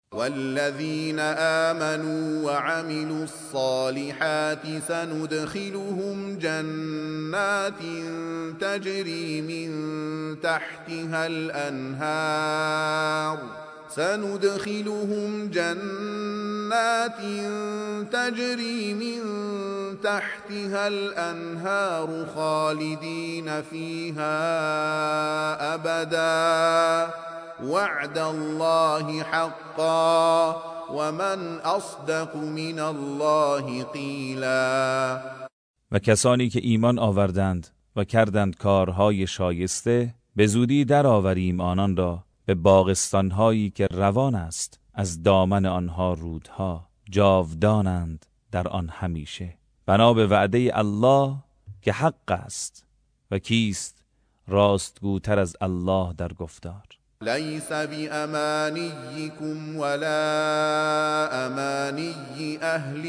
والذين آمنوا وعملوا الصالحات سندخلهم جنات تجري من تحتها الأنهار خالدين فيها أبدا وعد الله حقا ومن اصدق من الله قیلا. و کسانی که ایمان آوردند و کردند کارهای شایسته به زودی در آوریم آنان را به باغستان‌هایی که روان است از دامن آنها رودها، جاودانند در آن همیشه. بنا به وعده الله که حق است و کیست راستگوتر از الله در گفتار. ليس بأمانيكم ولا أماني أهل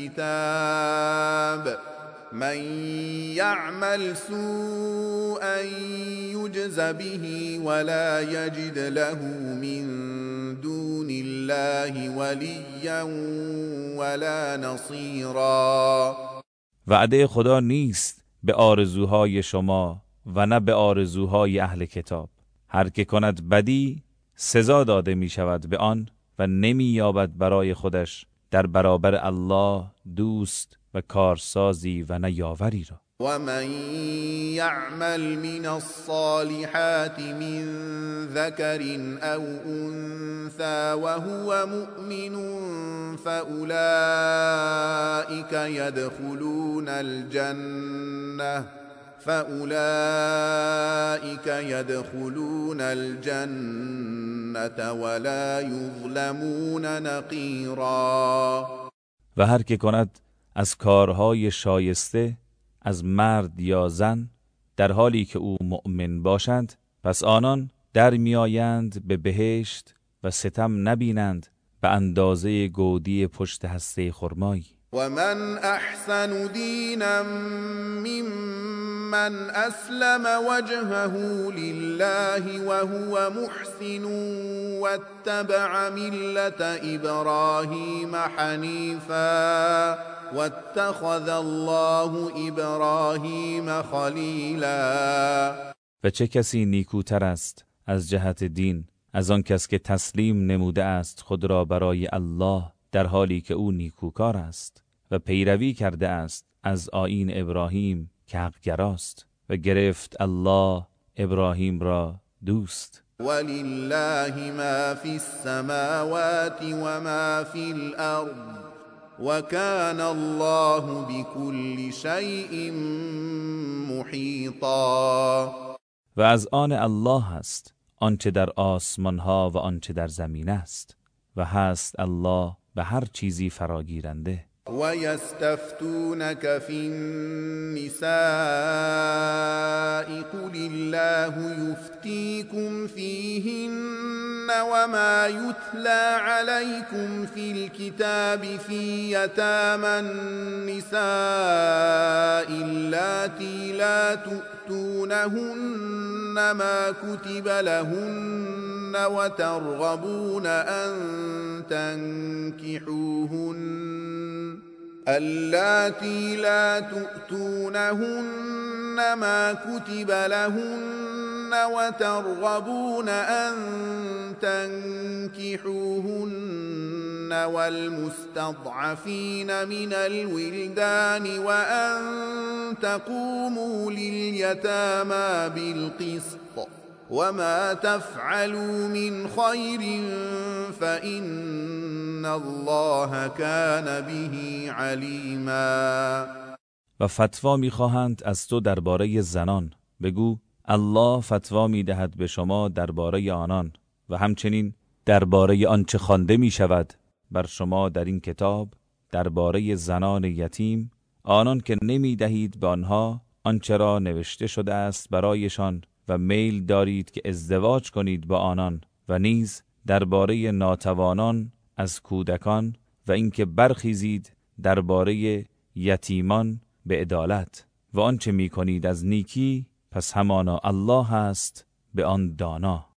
الكتاب من يعمل سوءا يجز به ولا يجد له من دون الله وليا ولا نصيرا. وعده خدا نیست به آرزوهای شما و نه به آرزوهای اهل کتاب. هر که کند بدی سزا داده می شود به آن و نمی یابد برای خودش در برابر الله دوست و کارسازی و نه یاوری را. و من یعمل من الصالحات من ذکر او انثى وهو مؤمن فأولئك يدخلون الجنة ولا يظلمون نقیرا. و هر که کند از کارهای شایسته از مرد یا زن در حالی که او مؤمن باشند پس آنان در میآیند به بهشت و ستم نبینند به اندازه گودی پشت هسته خرمایی. و من احسن دینا ممن اسلم وجهه لله وهو محسن واتبع ملة ابراهیم حنیفا واتخذ الله ابراهیم خلیلا. و چه کسی نیکوتر است از جهت دین از آن کس که تسلیم نموده است خود را برای الله در حالی که او نیکوکار است و پیروی کرده است از آیین ابراهیم که حق‌گراست و گرفت الله ابراهیم را دوست. ولله ما فی السماوات و ما فی الارض و کان الله بكل شیء محیطا. و از آن الله است آنچه در آسمان ها و آنچه در زمین است و هست الله به هر چیزی فراگیرنده. و یستفتونک فی النساء قل الله یفتیکم فیهن و ما یتلی علیکم فی الكتاب فی یتامی النساء اللاتی لا تؤتونهن ما کتب لهن و ترغبون ان تنکحوهن اللاتي لا تؤتونهن ما كتب لهن وترغبون أن تنكحوهن والمستضعفين من الولدان وأن تقوموا لليتامى بالقسط وما تفعلوا من خير فإن الله كان به علیما. و فتوا می‌خواهند از تو درباره زنان بگو الله فتوا می‌دهد به شما درباره آنان و همچنین درباره آنچه خوانده می‌شود بر شما در این کتاب درباره زنان یتیم آنان که نمی‌دهید به آنها آنچه را نوشته شده است برایشان و میل دارید که ازدواج کنید با آنان و نیز درباره ناتوانان از کودکان و اینکه برخیزید درباره یتیمان به عدالت و آنچه می‌کنید از نیکی پس همانا الله است به آن دانا.